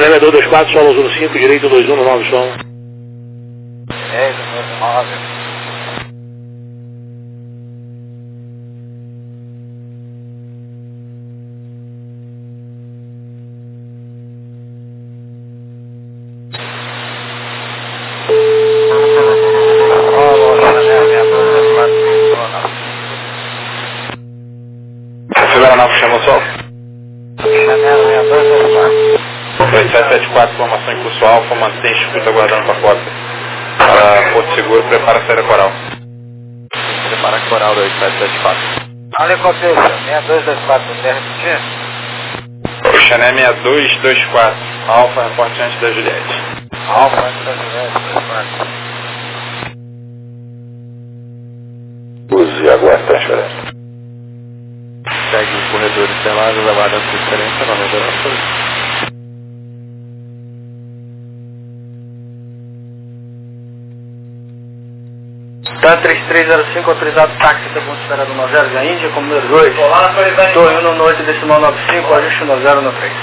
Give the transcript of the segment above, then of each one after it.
Xané 224, solo 05, direito 219, som. 10, 9. Veranópolis chamou sol. Chanel 6224. 2774, formação em curso alfa, mantém escuta aguardando pacote. Para Porto Seguro, prepara a série coral. Prepara a coral 2774. Olha qual seja, 6224, quer repetir? O Chané 6224, alfa, reporte antes da Juliette. Alfa antes da Juliette, 24. Use e aguarde transferência. Segue o corredor Interlagos, aguardando transferência, não reverão. TAN 3305, autorizado táxi da ponte esperada 90 da Índia, como número 2. Torre 1 no 8 decimal 95, ajuste 90 no 3.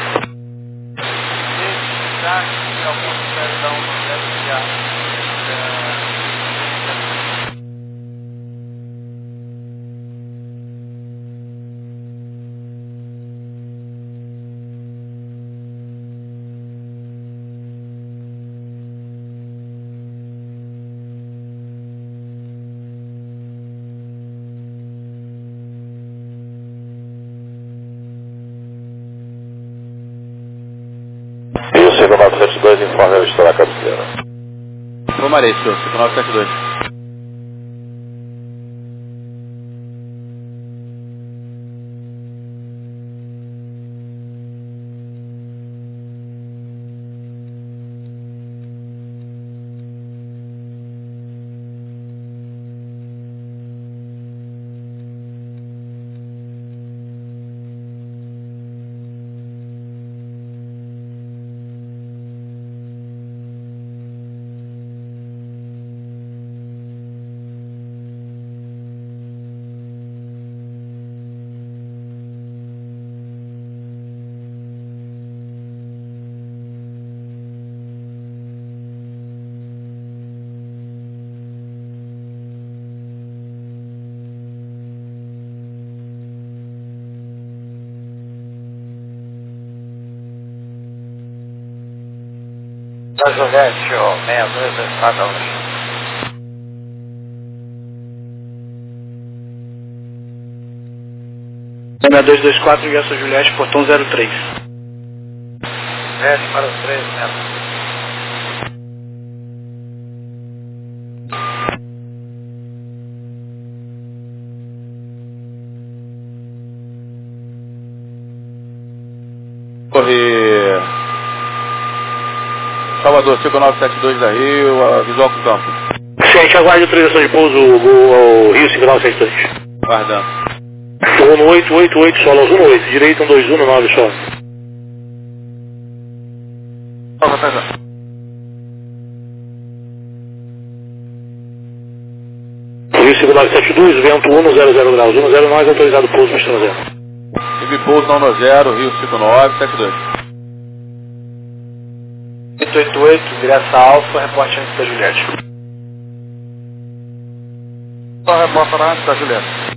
E o 5972 informe ao estar na cabeceira. Informarei, senhor, 5972. Da Juliette, 6224. 6224 e essa Juliette, portão 03. 10 para os 3 metros. Corre Salvador, 5972 da Rio, visual com campo. Gente, aguarde autorização de pouso ao Rio 5972. Guardando. 1888, solo 18, direito 1219, solo. Salva, tá. Rio 5972, vento 100 graus, 10 mais autorizado pouso para estrela 0. Ibi pouso não no 0, Rio 5972. 888, ingressa alfa, reporte antes da Juliette. Só reporta antes da Juliette.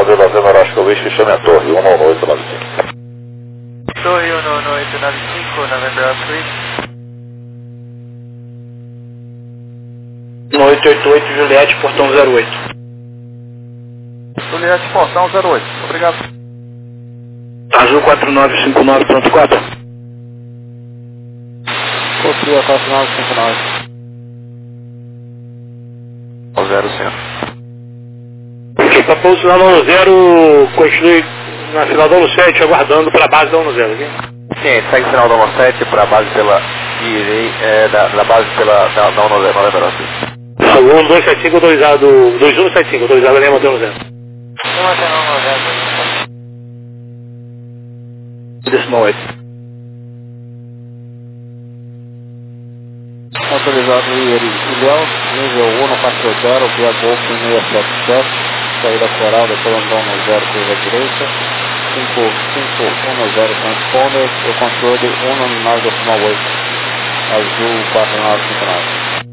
Vila Zema Oscar Whisky, chame a torre, 19895. Torre 19895, November Oscar Whisky. 1888, Juliette, portão 08. Juliette, portão 08. Obrigado. Azul 4959, pronto 4. Confia 4959. 0, senhor. Ok, para pouso na 0, continue na final da 17, aguardando para a base da 10, ok? Sim, segue o sinal da 17 para a base pela direita, da base pela da 10, November Oscar. 1275 autorizado, 2175 autorizado a Lema da 10. Decimal 8. Autorizado Ilhéu, nível 140, via Golf 677, saída coral, depois andou no 0, curva direita, 5510 transponder, o controle 199,8, azul 4959.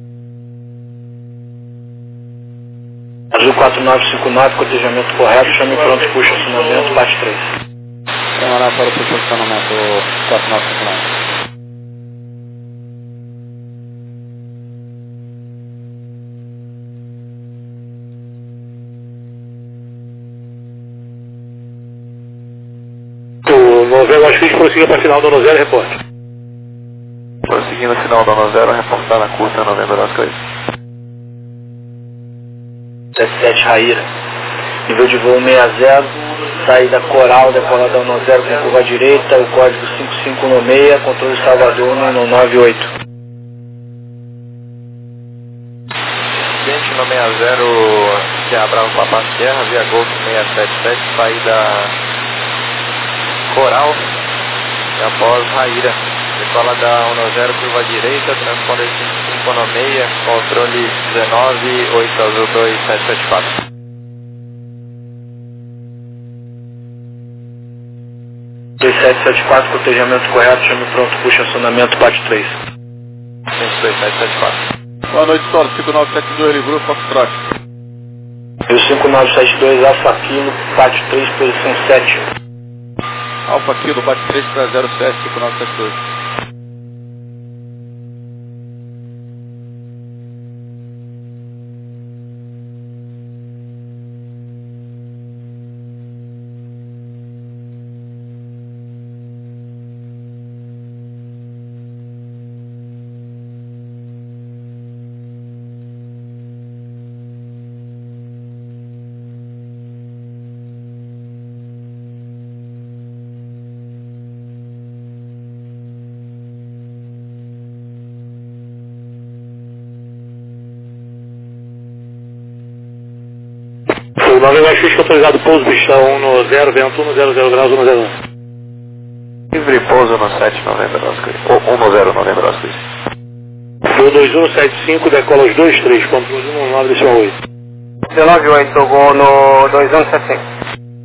Azul 4959, cotejamento correto, chame pronto, puxa acionamento, bate 3. Camarada para o posicionamento 4959. O Novembro Oscar prossiga para a final da 10 e reporte. Prosseguindo o final da 10, reportar na curta November Oscar. 77 Raíra. Nível de voo 60, saída coral, decolada 10 com curva direita, o código 5596, controle Salvador 198. Cliente no 60, que é Bravo Papa Sierra, via Golf 677, saída coral, e após Raíra. Decola da 10, curva direita, transponder 5596, controle 19, 8 azul 2774. 2774, cotejamento correto, chame pronto, puxa acionamento, bate 3. 2774. Boa noite, Solo, 5972, Livro, Foxtrot. E o 5972, Alfa Kilo, bate 3, posição 7. Alfa Kilo, bate 3 para 07, 5972. O Novembro Oscar autorizado pouso, pistão 10, vento 100 graus, 101. Livre pouso no 7 November Oscar. Ou 10 November Oscar. Voo 2175, decola os 23, controle 198. 198, voo no 2175.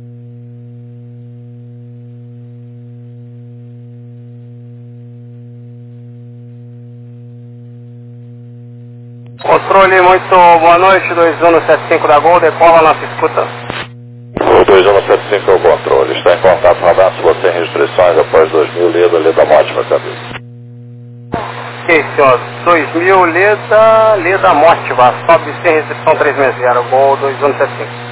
Controle, muito boa noite, 2175 da Gol, decola nossa escuta. O 2175 é o controle. Está em contato radar, se você tem restrições após 2000, Leda Mote, meu cabeça. Ok, senhor, 2000, Leda Motiva, sobe sem restrição 360, Gol 2175.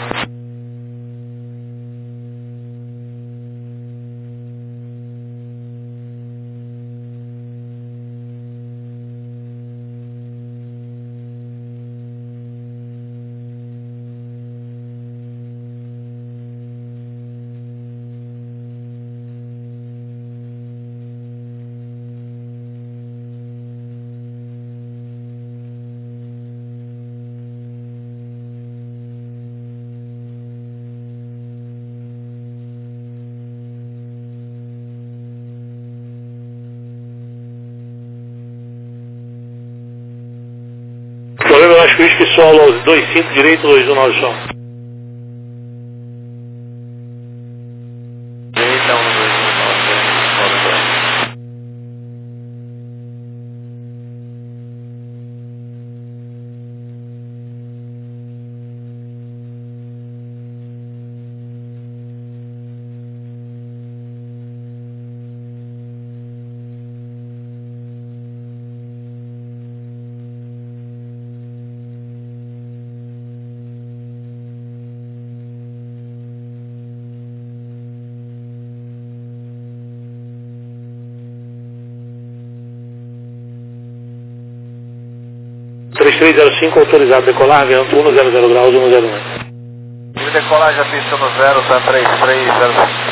Novembro Oscar solo 25 direito, 219 som. Direita 1219. 3305 autorizado a decolar, vento 100 graus 101. E decolagem a pista no 0, tá 3305.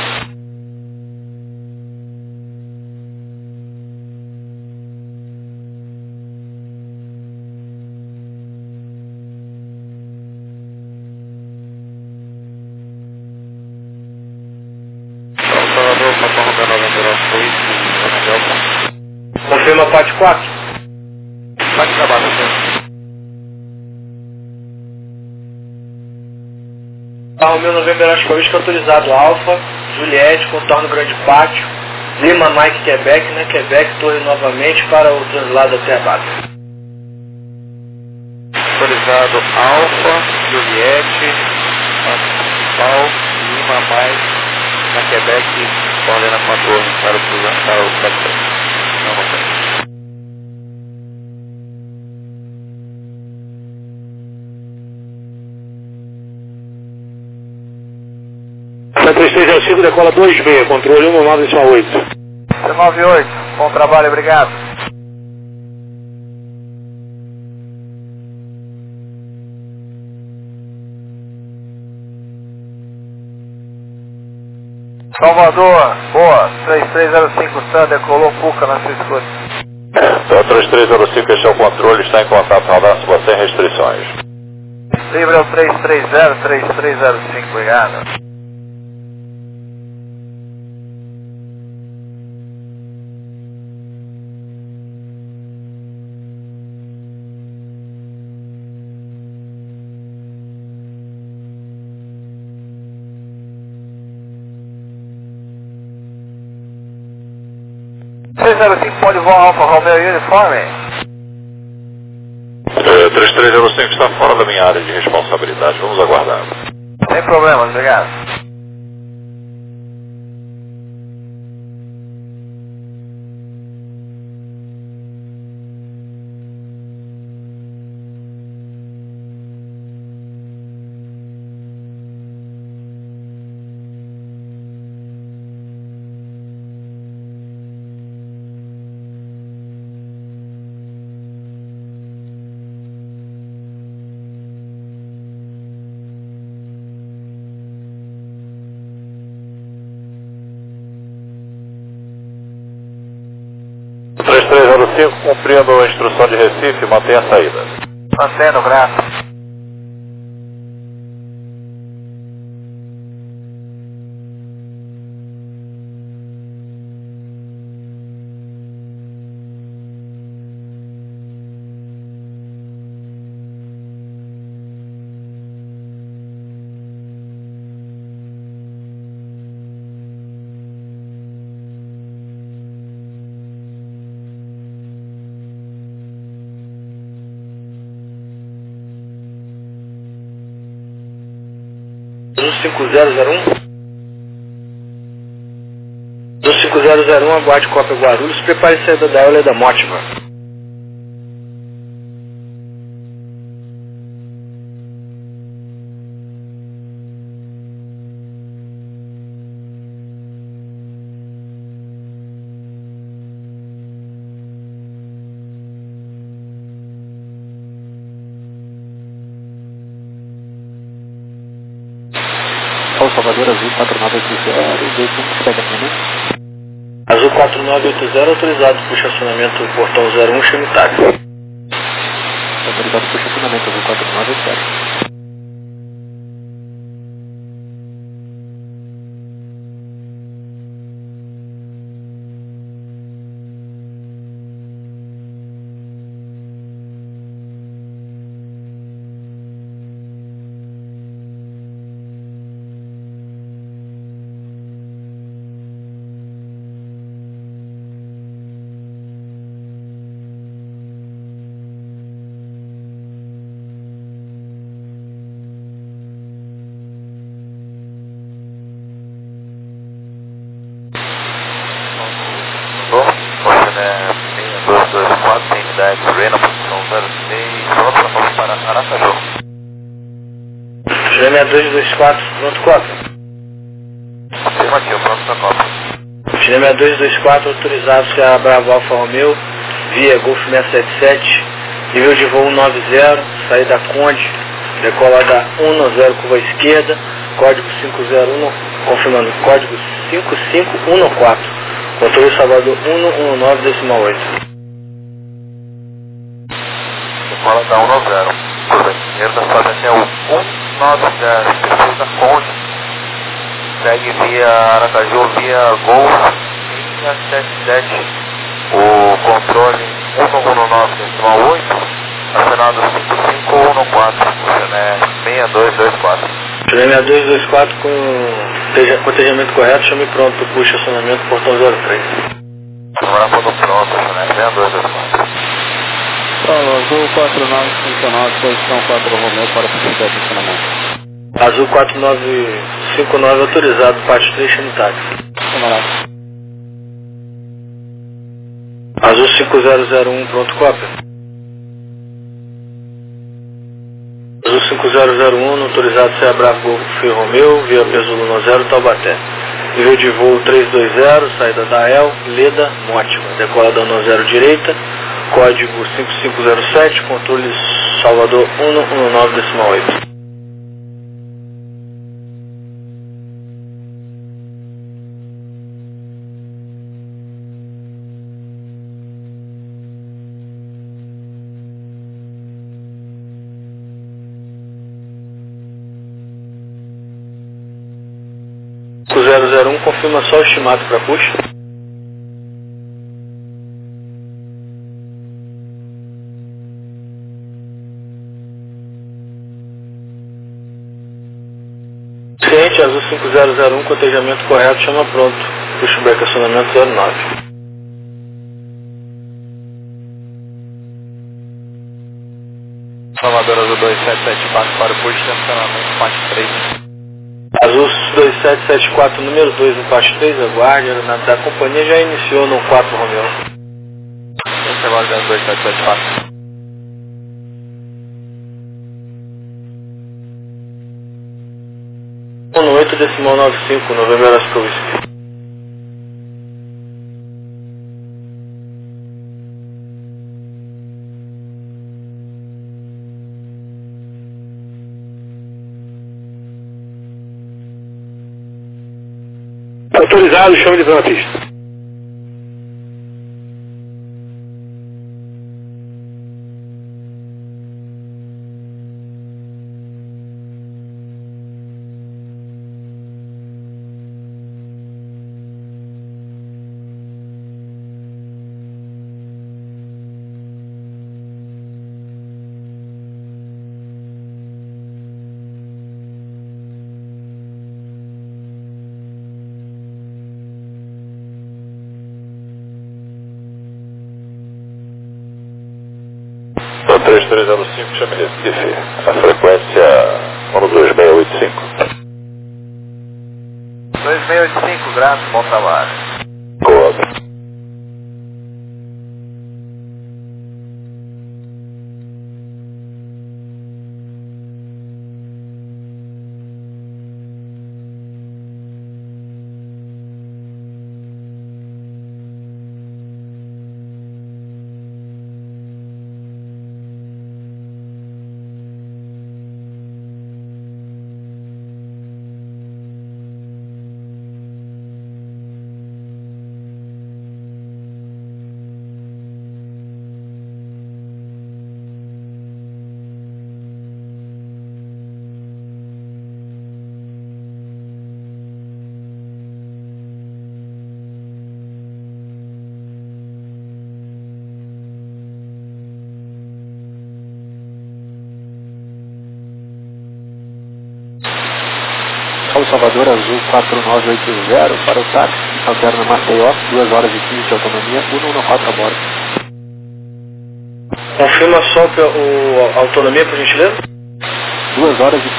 Confirma parte 4. Pode acabar, senhor. Romeo November Oscar Whisky autorizado Alfa, Juliette, contorno Grande Pátio, Lima Mike Quebec, né? Quebec, torre novamente para o translado até a base. Autorizado Alfa, Juliette, Principal, Lima Mike, na Quebec, coordena com a torre para o Quebec. Não, não tem. 3305 decola 2B, controle 1908. 198, bom trabalho, obrigado. Salvador, boa, 3305 Sam, decolou Puca na sua escuta. Então 3305, este é o controle, está em contato radar sem restrições. Livre é o 3305, obrigado. Pode voar Alfa Romeo Uniforme. 3305 está fora da minha área de responsabilidade, vamos aguardar. Sem problemas, obrigado. O 3305, cumprindo a instrução de Recife, mantenha a saída. Mantendo o braço. Azul 5001. Azul 5001, aguarde Copa Guarulhos, prepare saída da Euler da Mótima. Salvador Azul 4980, veículo que pega também. Azul 4980, autorizado para o estacionamento portão 01, Chemitário. Autorizado para o estacionamento Azul 4980. Rena, posição 06, pronto para Aracaju. Chile 6224, pronto Copa. Afirmativo, pronto para Copa. Chile 6224, autorizado a Bravo Alfa Romeo, via Golf 677, nível de voo 90, saída Conde, decolada 190, curva esquerda, código 501, confirmando, código 5514, controle Salvador 119,8. Decolada 190, curva esquerda, sobe até o 190, precisa Conde, segue via Aracaju, via Gol 677, o controle 119,8, acionado 5514, Chile 6224. Chile 6224 com atendimento correto, chame pronto, puxa acionamento, portão 03. Agora foto pronto, Chile 6224. Azul 4959, posição 4 Romeu para o de acionamento. Azul 4959 autorizado, parte 3, chame táxi. Camarada. Azul 5001, pronto, cópia. Azul 5001, autorizado CA Bravo Golfo Fio Romeu, via Peso 10, Taubaté. Nível de voo 320, saída da El, Leda, Mótima. Decolada 10 direita, código 5507, controle Salvador 119,8. O 001 confirma só o estimado para push. Ciente, Azul 5001, cotejamento correto, chama pronto. Pushback acionamento 09. Salvador Azul 2774 para o push, acionamento parte 3. Azul 2774, número 2 no parte 3, aguarde, a aeronave da companhia já iniciou no 4 Romeu. Esse agora é 2774. No 8,95, Novembro Oscar Whisky. Autorizado, chame de na pista. Então 3305, chame Recife, a frequência 12685. 2685, graças, bom trabalho. Cobre. São Salvador Azul 4980 para o táxi, alterna Maceió, 2 horas e 15 de autonomia, 114 a bordo. Confirma só a autonomia, por gentileza? 2 horas e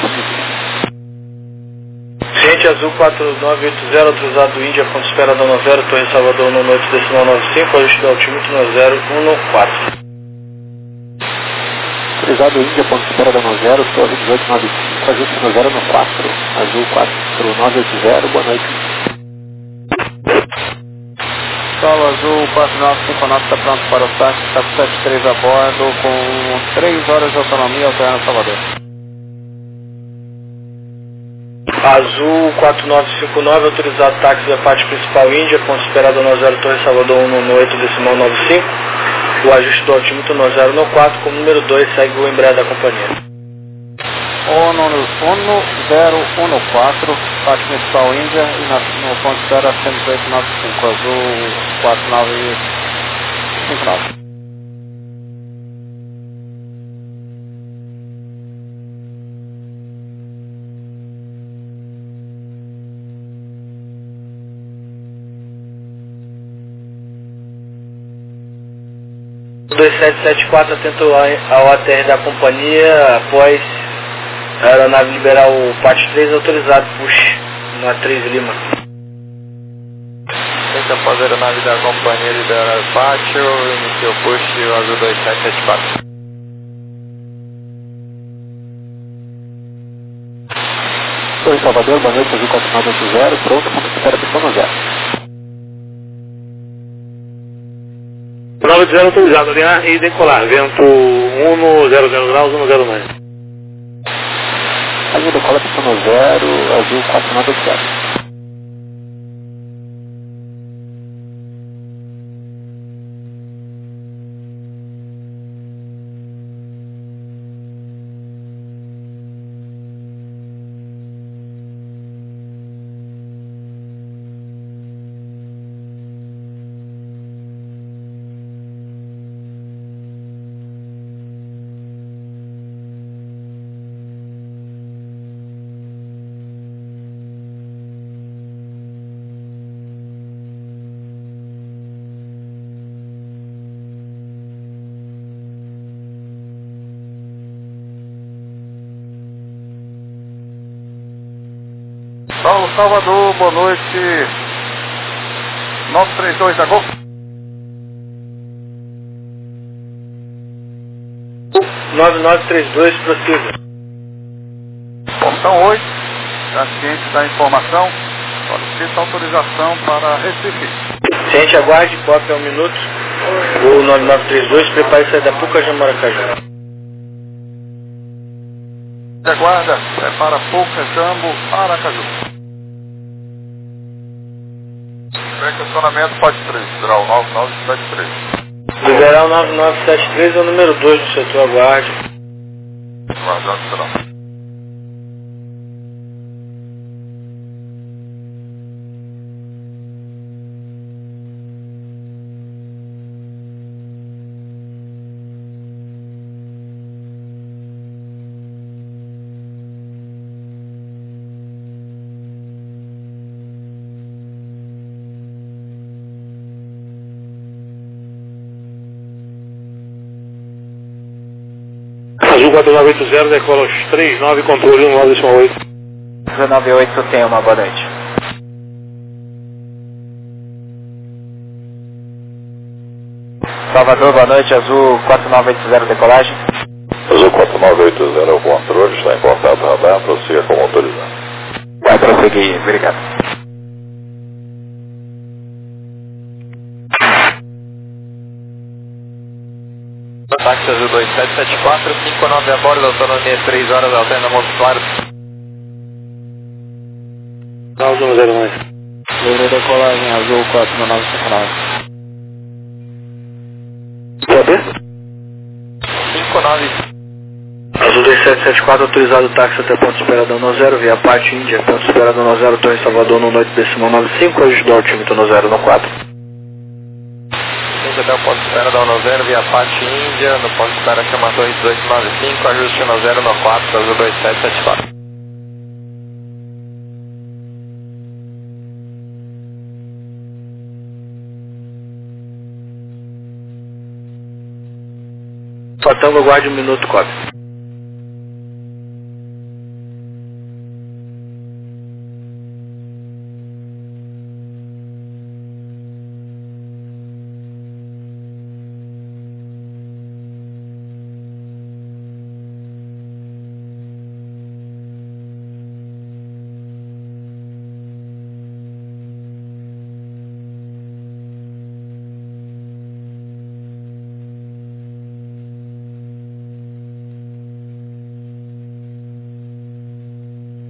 15. Ciente Azul 4980, autorizado Índia, ponto espera da 90, Torre Salvador 118,95, ajuste do altímetro 9014. Autorizado Índia, ponto espera da 90, Torre 1895, ajuste no 0 no 4, Azul 4980, boa noite. Sol Azul 4959 está pronto para o táxi, está com 73 a bordo, com 3 horas de autonomia, alterna Salvador. Azul 4959, autorizado táxi da parte principal Índia, ponto esperado no 0 Torre Salvador 198 decimal 95. O ajuste do altímetro no 014, com o número 2 segue o embraer da companhia. 1014, parte principal Índia e no ponto espera 10895, Azul 4959. O 2774 atento ao ATR da companhia após a aeronave liberar o parte 3 autorizado push no A3 Lima. Após a aeronave da companhia liberar o pátio, iniciou push o Azul 2774. Oi, Salvador, boa noite, Azul 4980, pronto, ponto espera pistão no 0. 980 autorizado, alinhar e decolar, vento 1 0 graus, 1 0 mais. Aí decola pistão no 0, Azul 4980. Salvador, boa noite. 932 da Gol. 9932, prossiga. Portão 8, já ciente da informação, solicita autorização para Recife. Ciente, aguarde, cópia 1 minuto. O 9932, prepare sair da Puca de Maracaju. Aguarda, prepara Puca, Jambo, Aracaju. Estacionamento pode 3, grau 9973. Liberar o 9973 é o número 2 do setor, aguarde. Aguardando, será. Azul 4980, decola aos 39, controle 19,8. 198 tem uma boa noite. Salvador, boa noite, Azul 4980 decolagem. Azul 4980 é o controle, está em contato radar, prossiga como autorizado. Vai prosseguir, obrigado. Táxi Azul 2774, 59 a bordo, autonomia 3 horas, alterna Montes Claros. Graus 1 0 mais. Livre decolagem, Azul 4959. Saber? 59. Azul 2774, autorizado o táxi até ponto esperado no 0, via parte Índia, ponto esperado no 0, Torre Salvador no 8 decimal 95, ajuste do altímetro no 0 no 4. Até o ponto de espera da 10 via parte Índia, no ponto de espera chama Torre 1895, ajuste no 0 no 4, Azul 2774. Faltando, aguarde 1 minuto, cópia.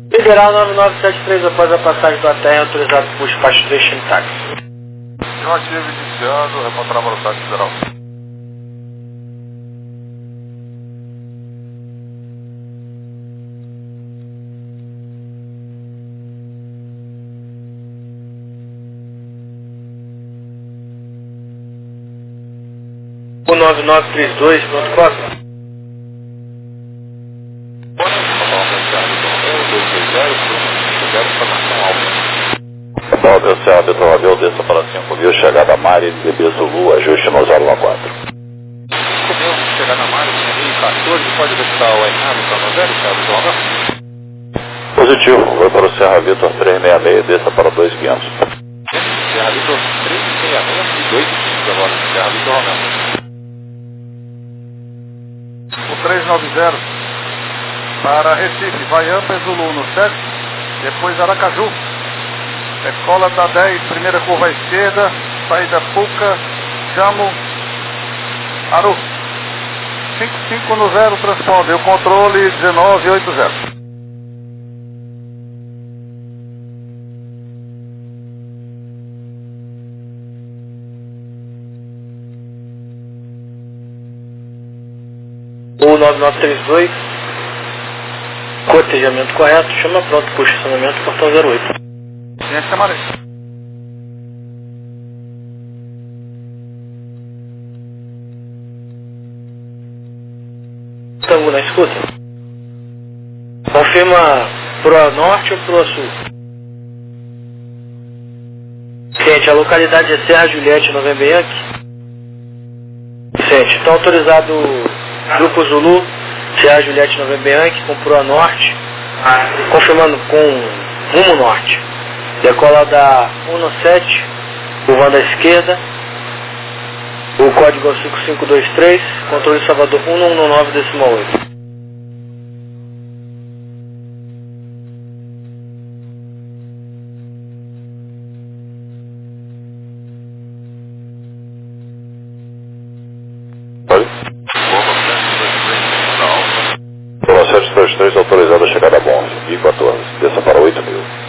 Liberal 9973 após a passagem do ATR, autorizado por despacho 3 time táxi. Afirmativo, iniciando, reportar a velocidade federal. O 9932, pronto, Costa. Salve, Serra Vitor Romeu, desça para 5.000, chegada a Mari, DB Zulu, ajuste no 014. 5.000, chegar na Mari, 14, pode verificar o Enrado para 90, Serra Vitor Romeu? Positivo, vai para o Serra Vitor 366, desça para 2.500. Serra Vitor 366 e 2.500 agora, Serra Vitor Romeu. O 390 para Recife, vai Ampa Zulu no 7, depois Aracaju. Escola da 10, primeira curva à esquerda, saída Puca, Chamo, Aru. 55 no 0, transponde, o controle 1980. O 9932, cotejamento correto, chama pronto, puxa estacionamento, portão 08. Gente, camarada. Tango na escuta. Confirma pro norte ou pro sul? Gente, a localidade é Serra Juliette, November Yankee. Gente, então autorizado Grupo Zulu, Serra Juliette, November Yankee, com pro norte, confirmando com rumo norte. Decola da 17, curvando à esquerda, o código é 5523, controle Salvador 1119,8. Oi? Pela 733, autorizado a chegada a Bom, I-14, desça para 8.000.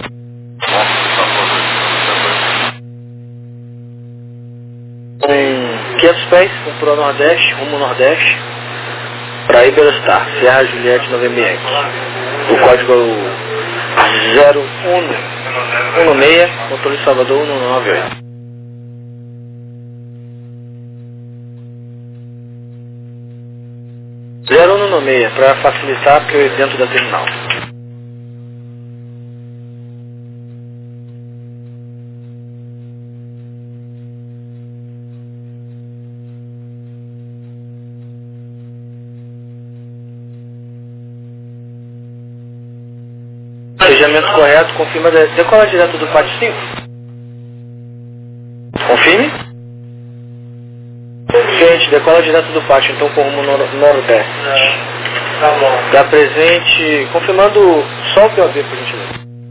Com 500 pés, com pro nordeste, rumo nordeste, para Iberostar, Serra Juliette, November Yankee. O código é o 0116, controle Salvador 198. Zero no meia, para facilitar, porque eu dentro da terminal. Planejamento correto, confirma, decola direto do pátio 5. Confirme. Gente, decola direto do pátio, então com rumo nordeste. Tá bom. Dá presente, confirmando só o POB, por gentileza.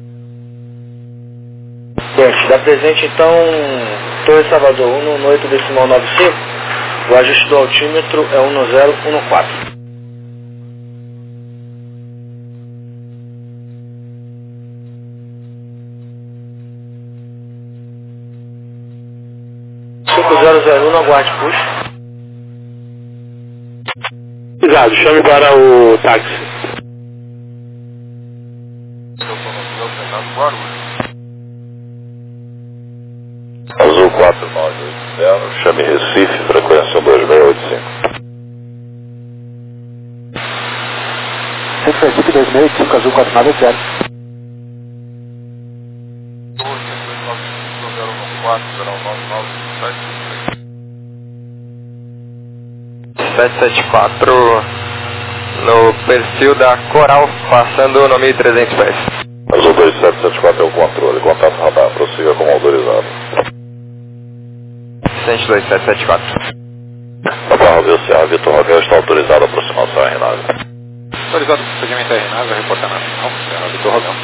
Gente, dá presente então, Torre Salvador 118,95, o ajuste do altímetro é 1014. No aguarde, puxa. Obrigado, chame para o táxi. Azul 4980, chame Recife, frequência 2685. Recife 2685, Azul 4980. No perfil da Coral, passando no 1300 pés. Azul 2774 é o controle, contato radar, prossiga como autorizado. 12774. A barra do Serra Vitor Romeu está autorizada a aproximação à RNAV. Autorizado o procedimento RNAV, a reportar nacional, Serra Vitor Romeu.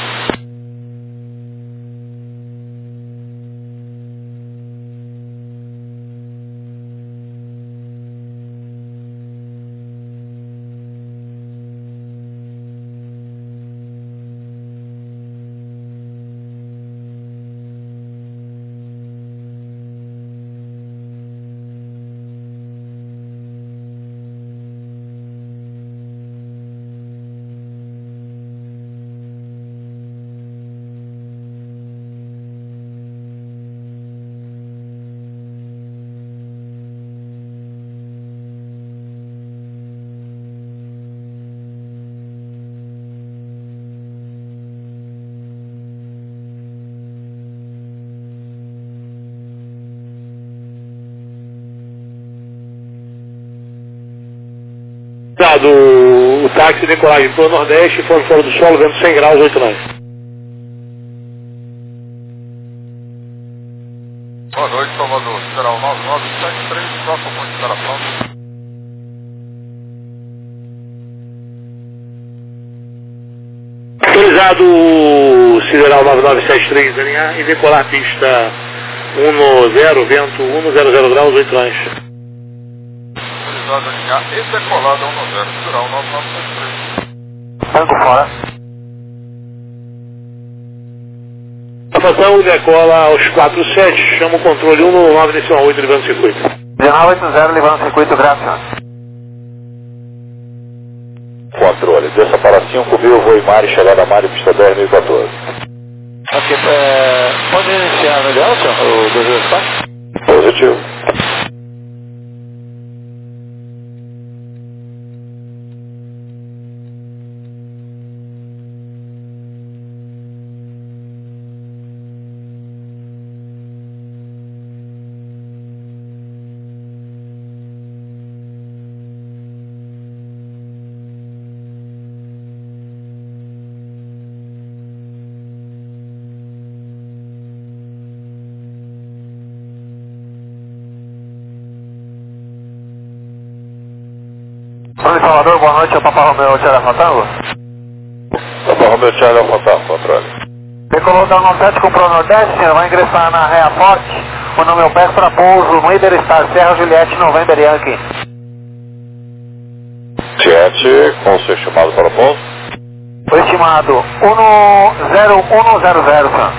Autorizado o táxi, decolagem para o Nordeste, fora do solo, vento 100 graus, 8 nós. Boa noite, Salvador. Será o 9973, próximo ponto de instalação. Autorizado o Sideral 9973 da linha A e decolar pista 10, vento 100 graus, 8 nós. Autorizado a linha A e decolada 10, Sideral 9973. Tango fora. Atenção, decola aos 47, chama o controle 199 decimal 8, levando circuito. 1980, levando circuito, graças. Controle, desça para 5.000, voo em mar e chegada a mar e pista 10.014. Ok, pode iniciar melhor, senhor, o 224? Positivo. Salvador, boa noite, é o Papa Romeu Charlie Tango. Papa Romeu Charlie Alfa Tango, controle. Decolou da 17 com o Nordeste, senhor, vai ingressar na Réa Forte, o número PEC para pouso no Iberstar, Serra Juliette, November Yankee. 7, com o seu estimado para o pouso. O estimado 10100, senhor.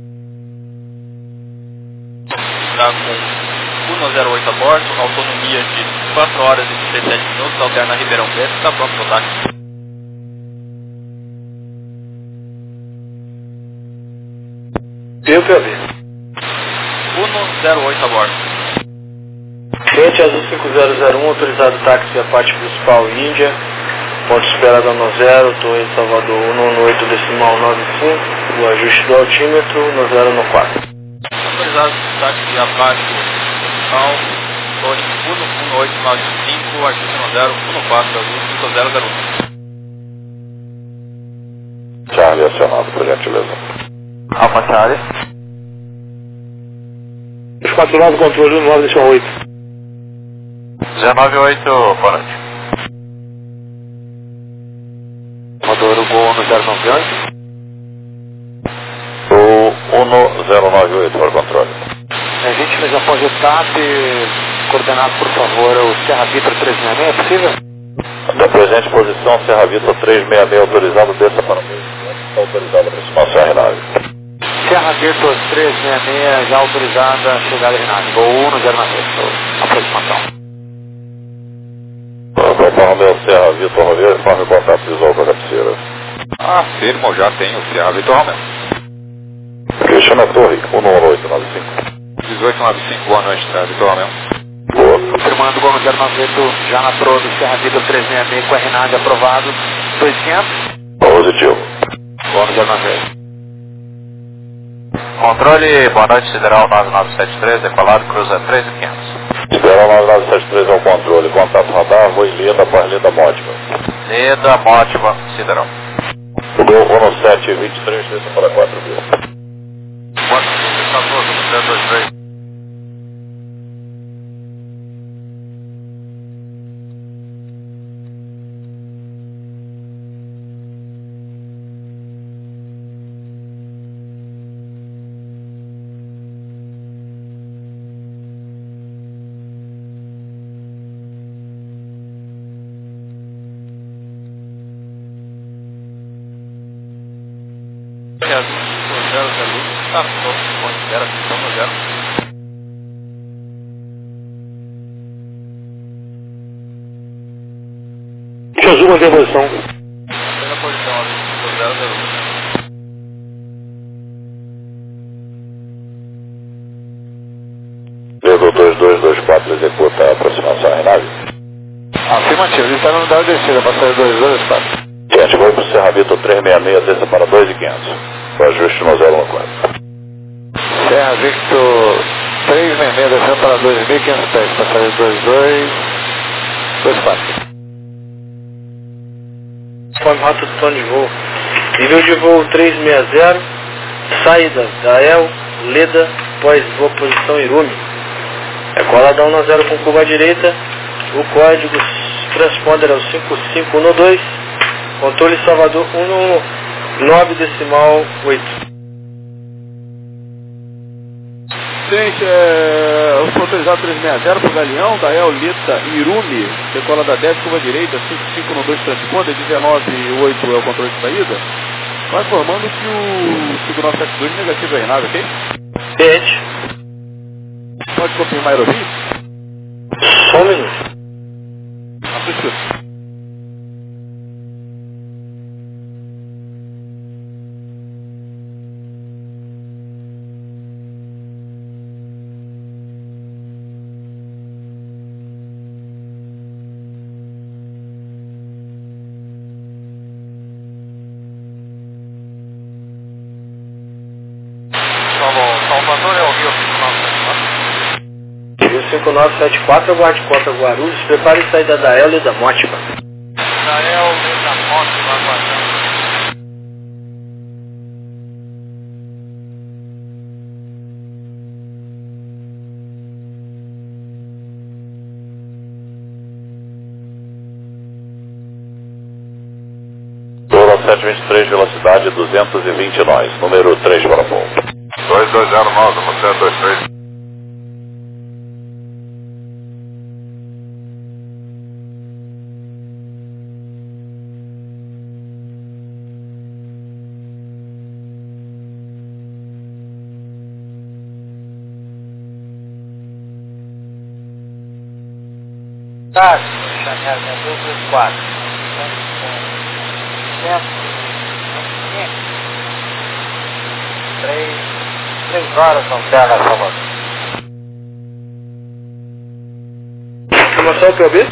Está com 108 a bordo, autonomia de 4 horas e 17 minutos, alterna Ribeirão Preto, está pronto para o táxi. PUPAV. 108 a bordo. Cliente Azul 5001, autorizado táxi a parte principal Índia, ponto esperado no 0, Torre de Salvador 118 decimal 95, o ajuste do altímetro no 0 no 4. Autorizado táxi a parte principal, Torre 11895, ajuste no 0, 14, Azul 5001. Charlie acionado, por gentileza. Alfa Charlie. Os 49, controle 199 decimal 8. 198, boa noite. Motor Gol no 098. O 1098 para o controle. Vítimas após o TAP, coordenado por favor o Serra Vitor 366, é possível? Da presente posição, Serra Vitor 366 autorizado, desça para o meio, está autorizada a aproximação à Renave. Serra Vitor 366, já autorizada a chegada à Renave. Gol 1 no 096, aproximação. Papa Romeu Serra Vitor Romeu, informe o contato visual com a cabeceira. Afirmo, já tenho Serra Vitor Romeu. Cristiana Torre, 11895. 1895, boa noite, Serra Vitor Romeu. Boa. Confirmando o gol no 098, já na proa do Serra Vitor 366 com a Renave aprovado, 2500. Positivo. Gol no 098. Controle, boa noite, Sideral 9973, decolado, cruza 13.500. Sideral 9973 ao controle, contato radar, voo em Leda, após Leda Mótima. Leda, Mótima, Sideral. O gol 1723, desça para 4.000. 14, 023. Azul 5001, está pronto, ponto espera, pistão no 0. Azul, mantém a posição. Primeira posição, Azul 5001. Leda 2224, executa a aproximação à Renave. Afirmativo, ele está no lugar de descida, passageiro 2224. Gente, vou para o Serra Vitor 366, desça para 2.500. O ajuste no 014. Serra Victor 366, descendo para 2.500 pés, passageiro 2224. conforme rota do plano de voo. Nível de voo 360, saída da El, Leda, pós-voo posição Irumi. Decolada 10 com curva à direita, o código transponder é o 5512, controle Salvador 119,8. Gente, eu sou autorizado 360 para o Galeão, da El, Leda, Irumi, decolada 10, curva à direita, 5512 transponder, 19,8 é o controle de saída. Vai informando que o 5972 negativo é nada, ok? Pede. Pode confirmar a ouvir? Só um minuto. Assista. Salvador é o Rio 5974? Rio 5974, aguarde conta Guarulhos, prepare saída da El e da Mótima. Da El e da Mótima, aguardando. Toro 723, velocidade 220 nós, número 3 para ponto. 2209, você 23. Tá, Chanel 224. 3 horas não terra, Salvador. Informação que eu vi?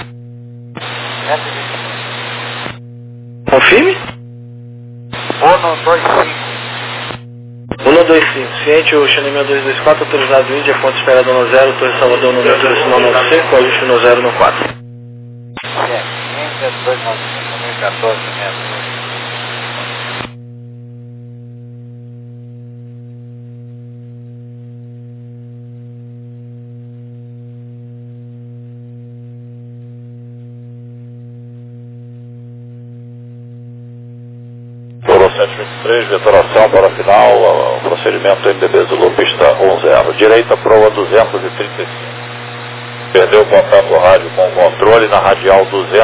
Confirme? 125. Ciente, o Chanel 224, autorizado Índia, ponto esperado no 0, Torre Salvador no número decimal 95, ajuste no 0 no 4. Índia 295, 2014, metros. Toro 723, vetoração para final, o procedimento MDB Zulu, pista 10. Direita, proa 235. Perdeu o contato rádio com o controle na radial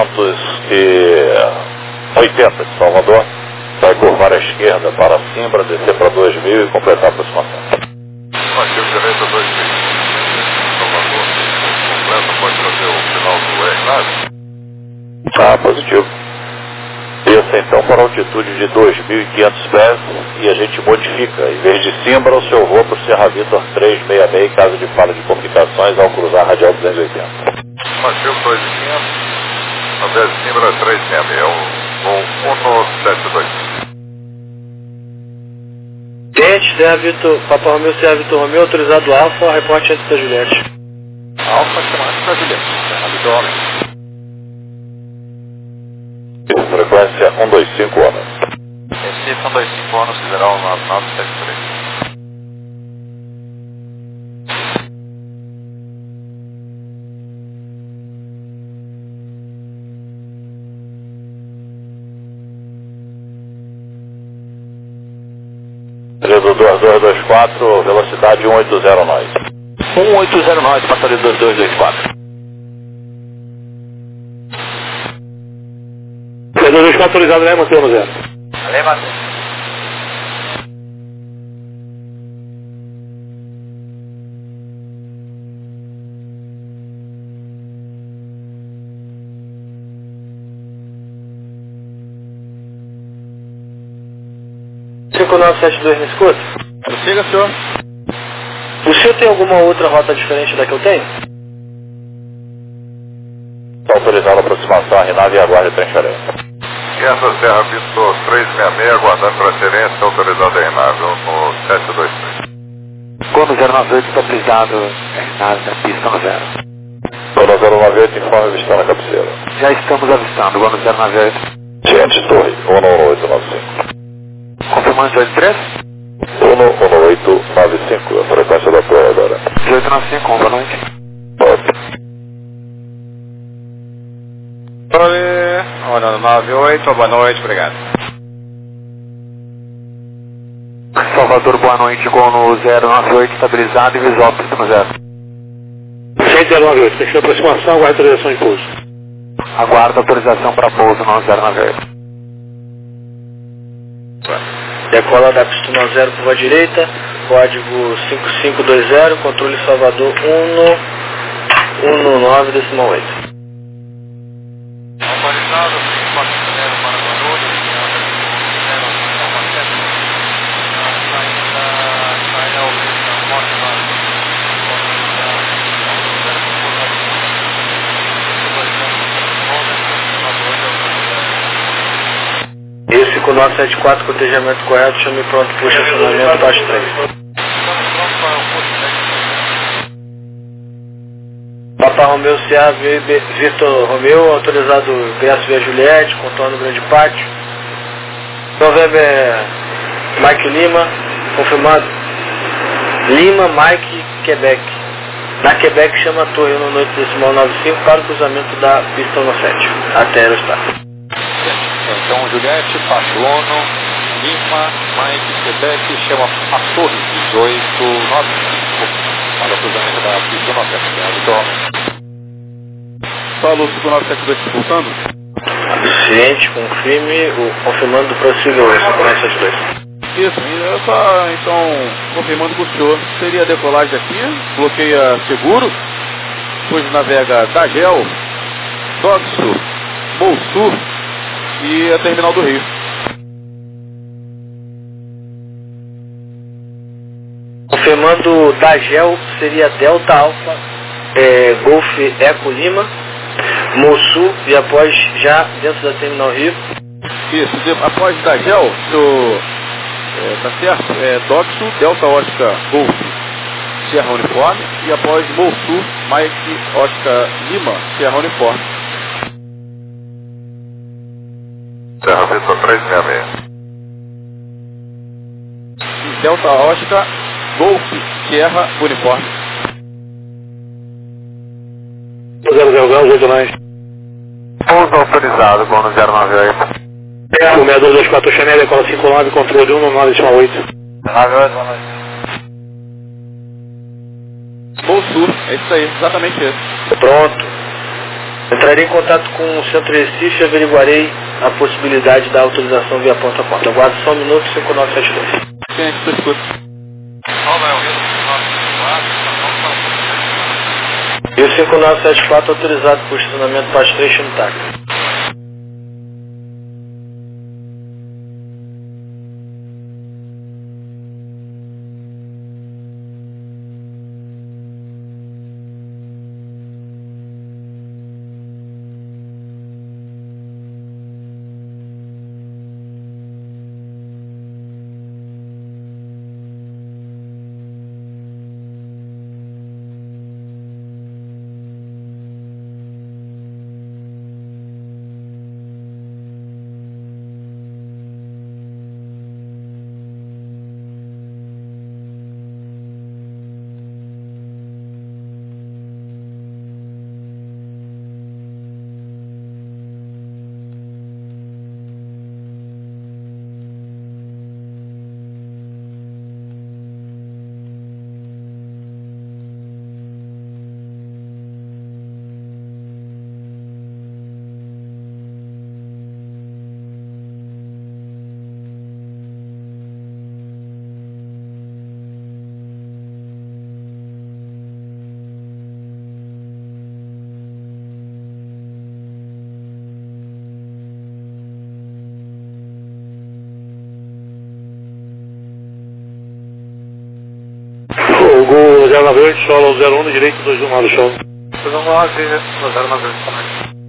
280 de Salvador. Vai curvar à esquerda para Simbra, descer para 2000 e completar a aproximação. Ativo direita 2000. Salvador, completa, pode fazer o final do R9? Positivo. Desça então para a altitude de 2.500 pés e a gente modifica. Em vez de Simbra, o seu voo para o Serra Vitor 366 em caso de falha de comunicações ao cruzar a radial 280. Ativo 2.500, ao invés de Simbra 366, é o voo 172. Gente, Serra Vitor, Papa Romeu, Serra Vitor Romeu, autorizado Alfa, reporte antes da Juliette. Alfa, chamando antes da Juliette. Serra Vitor Homem. Frequência 125 homens. Recife 125 anos, Federal 9973. Período 2224, velocidade 180 nós. 180 nós, passaria 2224. 224 autorizado, né, mantemos 0. Valeu, Matheus. Cinco 5972 me escuta? Prossiga, senhor. O senhor tem alguma outra rota diferente da que eu tenho? Está autorizada a aproximação à RNAV e aguarde transferência. Essa Serra Vitor 366, aguardando transferência, autorizada a RNAV no 723. Quando 098 estabilizado, RNAV na pista no 0. Quando 098, informe avistando a cabeceira. Já estamos avistando, quando 098. Ciente, torre, Comando 83? 11895, a frequência da torre agora. 1895, boa noite. Oi, 98, boa noite, obrigado. Salvador, boa noite, gol no 098, estabilizado e visual para sistema 0. 098, fechou a aproximação, aguarda autorização de pouso. Aguardo autorização para pouso no 098. Decola da pista 10 curva direita, código 5520, controle Salvador 119 decimal 8. Autorizado, 4-0 para Guarulhos, Esse com 974, cotejamento correto, chame pronto para o estacionamento, baixo 3. Papa Romeu, Sierra, Vitor Romeu, autorizado ingresso via Juliette, contorno Grande Pátio. November, Mike Lima, confirmado. Lima, Mike, Quebec. Na Quebec chama a torre 118.95 para o cruzamento da pista 17, até Aerostar. Então, Juliette, Patrono, Lima, Mike, Quebec, chama a torre 1895 para o cruzamento da pista 17. Paulo, 5972 disputando? Ciente, confirme, confirmando possível 5972. Isso, e eu só, então, confirmando com o senhor, seria a decolagem aqui, bloqueia seguro, depois navega Dagel, Doxo, Bolsu e a Terminal do Rio. Confirmando Dagel, seria Delta Alfa, Golf Eco Lima, Mossu e após já dentro da Terminal Rio. Isso, após Dagel, senhor, tá certo? Doxo, Delta Oscar, Golf, Sierra Uniforme e após Mossu, Mike Oscar Lima, Sierra Uniforme. Serra Vitor 366. Delta Oscar, Golf, Sierra Uniforme. 008 mais. Pouso autorizado, gol no 098. O 6224 Chanel, decola 59, controle 119.8. 98, boa noite. Bolsu, é isso aí, exatamente isso. Pronto. Entrarei em contato com o Centro Recife e averiguarei a possibilidade da autorização via ponta a ponta. Aguardo só um minuto, 5972. Quem é que tu escuta? E o 5974 autorizado por estacionamento parte 3 Chumitaca. O Gol 098, solo 01 no direito, 219 do solo. 219, 098 também.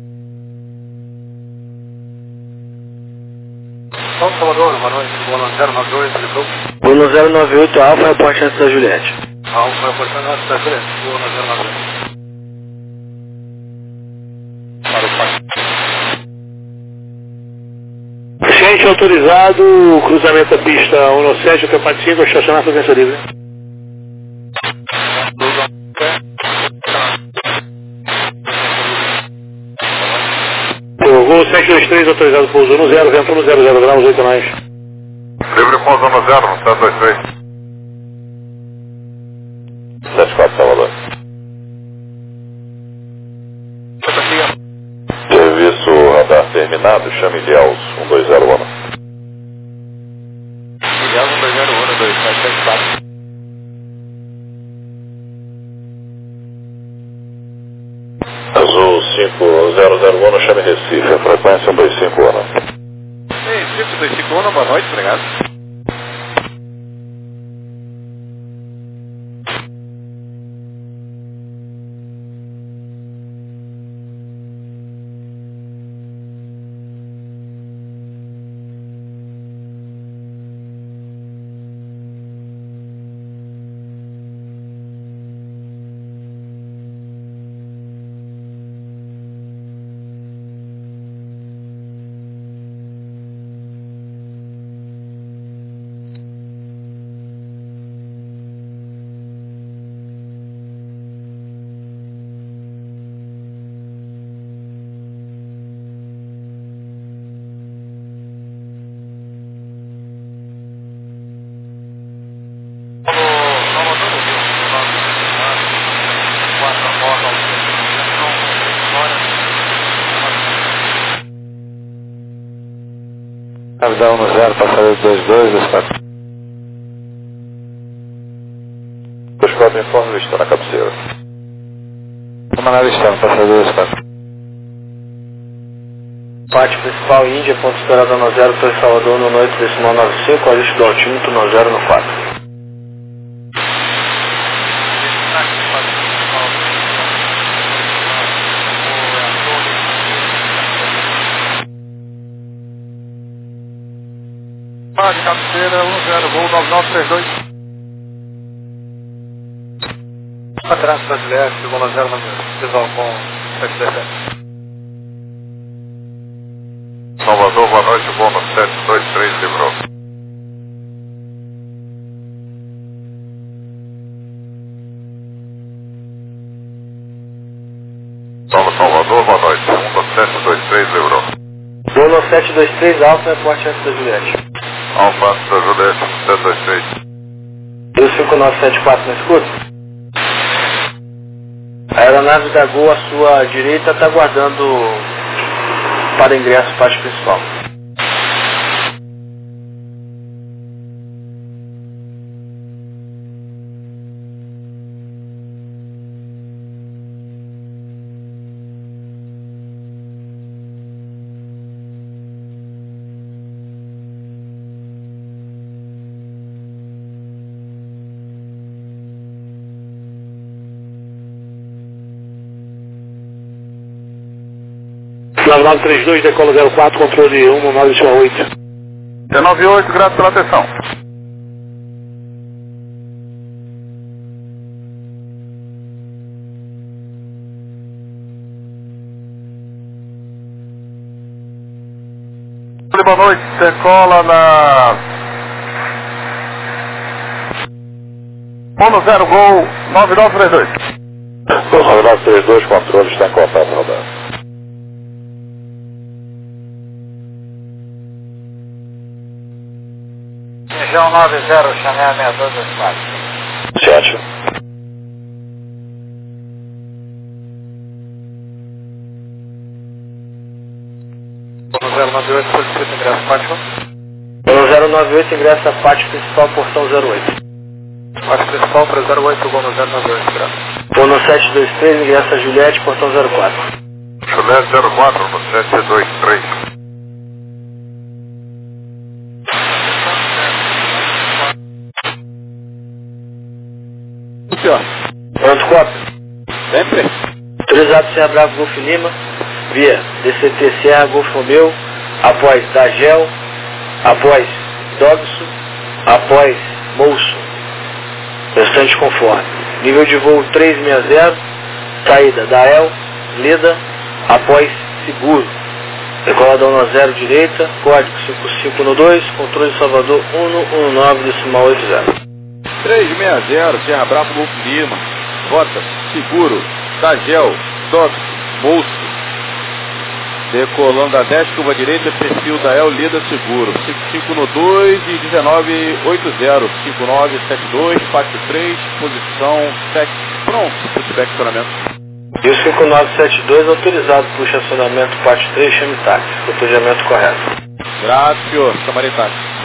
São Salvador, boa noite, gol no 098, Librou. Gol no 098 Alfa, repórter antes da Juliette. Alfa, reportando antes da Juliette, gol no 098. Ciente autorizado, cruzamento da pista 17 até o 45, estacionar presença livre. Gol 723, autorizado pouso no 0, ventou no 00 graus, 8 mais. Livre pouso no 0, 723. 74, Salvador. Serviço radar terminado, chame Ilhéus 120 Ono. Ilhéus 120 Ono, 2774. Azul 500 Ono, chame Recife, frequência 125 Ono. Recife 25 Ono, boa noite, obrigado. Cavidade 10, passageiro 22, está. 24, informe, está na cabeceira. Uma nave está, passageiro está. Parte principal Índia, ponto esperado no 0, Torre Salvador, no noite decimal 95, ajuste do altímetro no 0 no 4. De cabeceira 10, voo 9932. Atrás brasileiro, segundo 0 no visual com 717. Salvador, boa noite, voo no 723, livrou. Salvador, boa noite, 723, livrou. Voo no 723, Alfa, airport antes da Juliette. Alfa antes da Juliette, 723. 25974 na escuta? A aeronave da Gol à sua direita está aguardando para ingresso parte principal. Flávio 932, decola 04, controle 1918. 98, graças pela atenção. Boa noite, decola na 10 Gol 9932. 9932, controle está em contato, rodando. Região 90, Chanel 6224. Ciente. No 098, solicita ingresso pátio. No 098, ingresso à parte principal, portão 08. Parte principal 308, voo no 098, graças. Voo no 723, ingresso a Juliette, portão 04. Juliette 04, no 723. Pronto, cópia. Sempre? Autorizado Serra Bravo Golf Lima, via DCT Serra Golf Romeu, após Dagel, após Dobson, após Molson. Restante conforme. Nível de voo 360, saída da El, Leda, após Seguro. Decola da 10 direita, código 5512, controle Salvador 119, decimal 80. 360, Serra Bravo, Golfo Lima, rota, seguro, Dagel, Dox, Bolso. Decolando da 10, curva direita, perfil da El, Lida, seguro. 55 no 2 e 1980, 5972, pátio 3, posição 7, pronto, pushback estacionamento. E o 5972 autorizado para o estacionamento pátio 3, chame táxi, protegimento correto. Graças, senhor, chamarei táxi.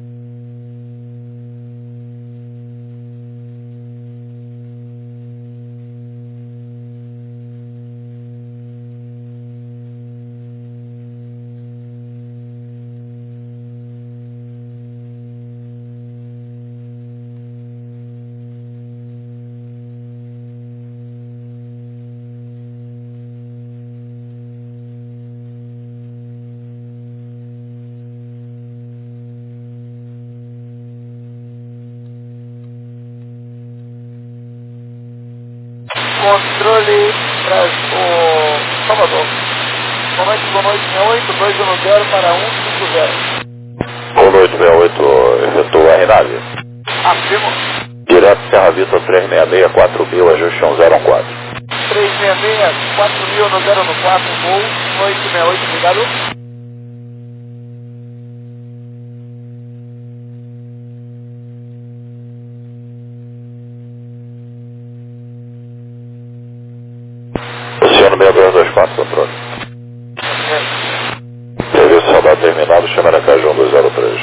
Controle para o Salvador. Comando 1868, 210 para 150. Com 868, efetua a RNAV. Afirmo. Direto Serra Vitor 366, 4000, ajuste 1014. 366, 4000 no 014, voo 868, obrigado. Oceano 6224, controle. Serviço soldado terminado, chama Aracaju 1203.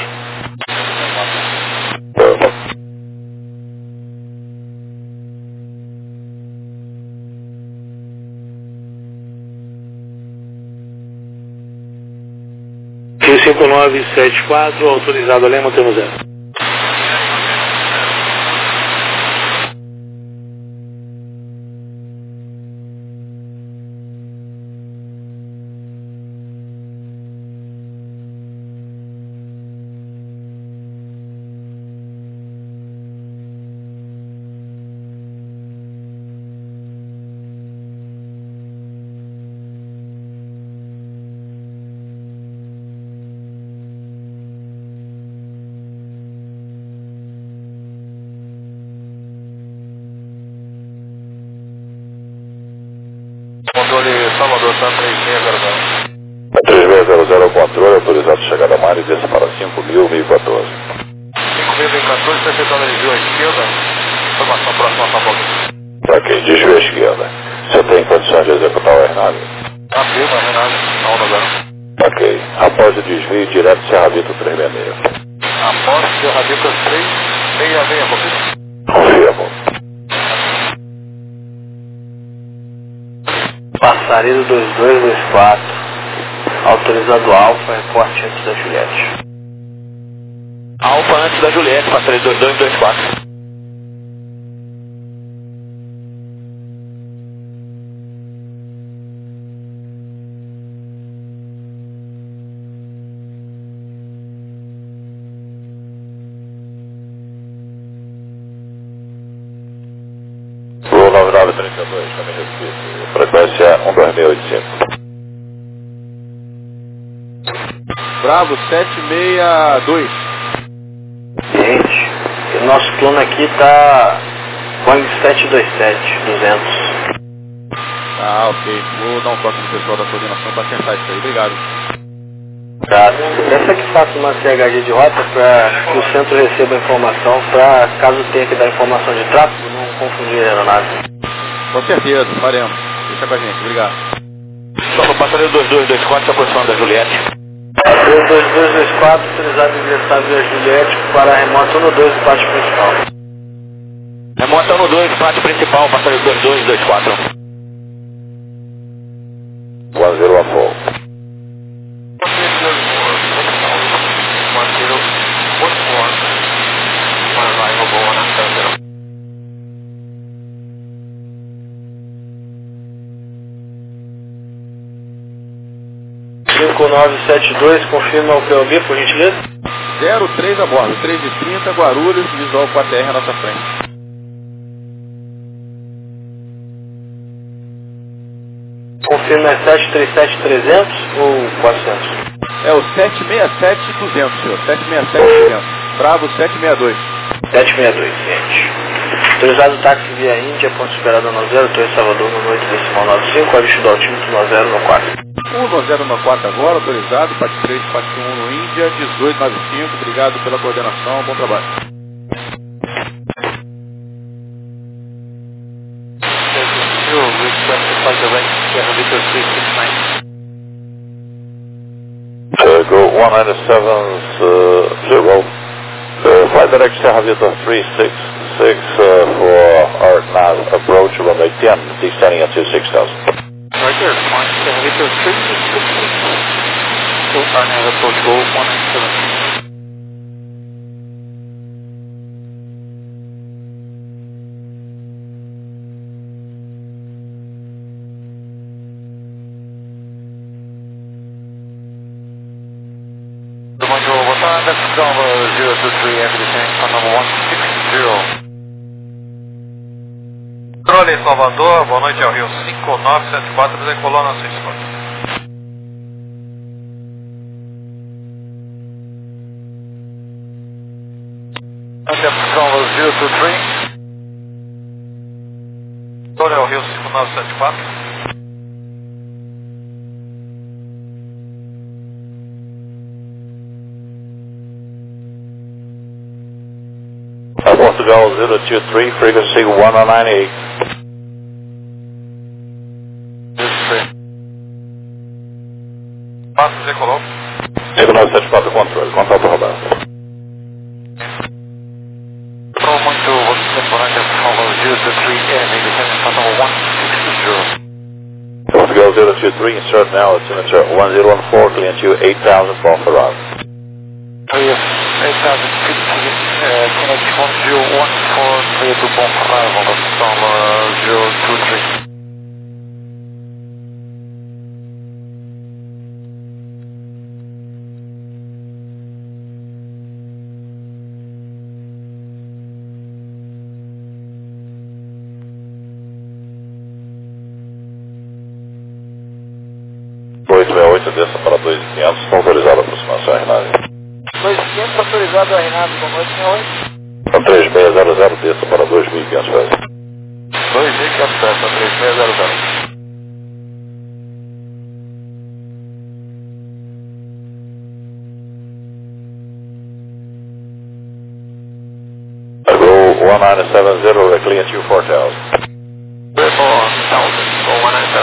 Fio 5974, autorizado a Lema, temos 0. Controle Salvador, Santa 3600. 3600 ao controle, autorizado chegada a mar e desça para 5.000, 1014. 5.014, está efetuando desvio à esquerda. Informação próxima a São Paulo. Ok, desvio à esquerda. Você tem condições de executar o RNAV? Afirma, Renato, na onda 0. Ok. Após o desvio, direto Serra Vitor 366. Após Serra Vitor 366, confirma. Confirmo. Passaredo 2224, autorizado Alfa, reporte antes da Juliette. Alfa antes da Juliette, passaredo 2224. Voo 9932, caminho Recife. Frequência 12685. Bravo 762. Gente, o nosso plano aqui tá Boeing 727, 200. Ah, ok. Vou dar um toque no pessoal da coordenação para acertar isso aí. Obrigado. Tá. Pensa que faça uma CHG de rota para que o centro receba a informação, para caso tenha que dar informação de tráfego, não confundir a aeronave. Com certeza, faremos. Deixa com a gente. Obrigado. Só no passaredo 2224, se aproximando da Juliette. 2224, autorizado ingressar via Juliette para remoto no 2 do pátio principal. Remota no 2, pátio principal, passaredo 2224. 10 a full. Cinco 972, confirma o POB, por gentileza. 03 a bordo, 3h30, Guarulhos, visual 4R à nossa frente. Confirma é 737-300 ou 400? É o 767-200, senhor. 767-200. Bravo 762. 762, ciente. Autorizado o táxi via Índia, ponto esperado no 0, Torre Salvador no 8,95, aviso do altímetro no 0 no 4. 1094 agora, autorizado, parte 3, parte 1 no Índia, 1895, obrigado pela coordenação, bom trabalho. Go 197, flight direct Sierra Vitor 366 for our nav approach runway 10, descending at 26,000. Right there, flying Sierra Vitor 366. So our nav approach go 197. Boa tarde, Bravo 023, everything for number 160. Controle Salvador, boa noite ao Rio 5974, decolou na sua escolta. Bravo 023. Controle ao Rio 5974. Portugal 023, frequency 198. Passo decolou. 5974, controle rodado. Muito, você temporante, Bravo 023, descending for number 160. Portugal 023, insert now, altimeter 1014, clear to 8,000 for Ferrari. Yes, 8,000 feet, connect 1014, clear to Bon Arrival, that's Bravo 023. Desça para 2.500, está autorizada a aproximação RNAV. 2.500 autorizado a RNAV, boa noite, senhores. 3600, desça para 2.500 pés. 2.500 pés, 3600. Go 1970, clear to 4,000. Go 1970.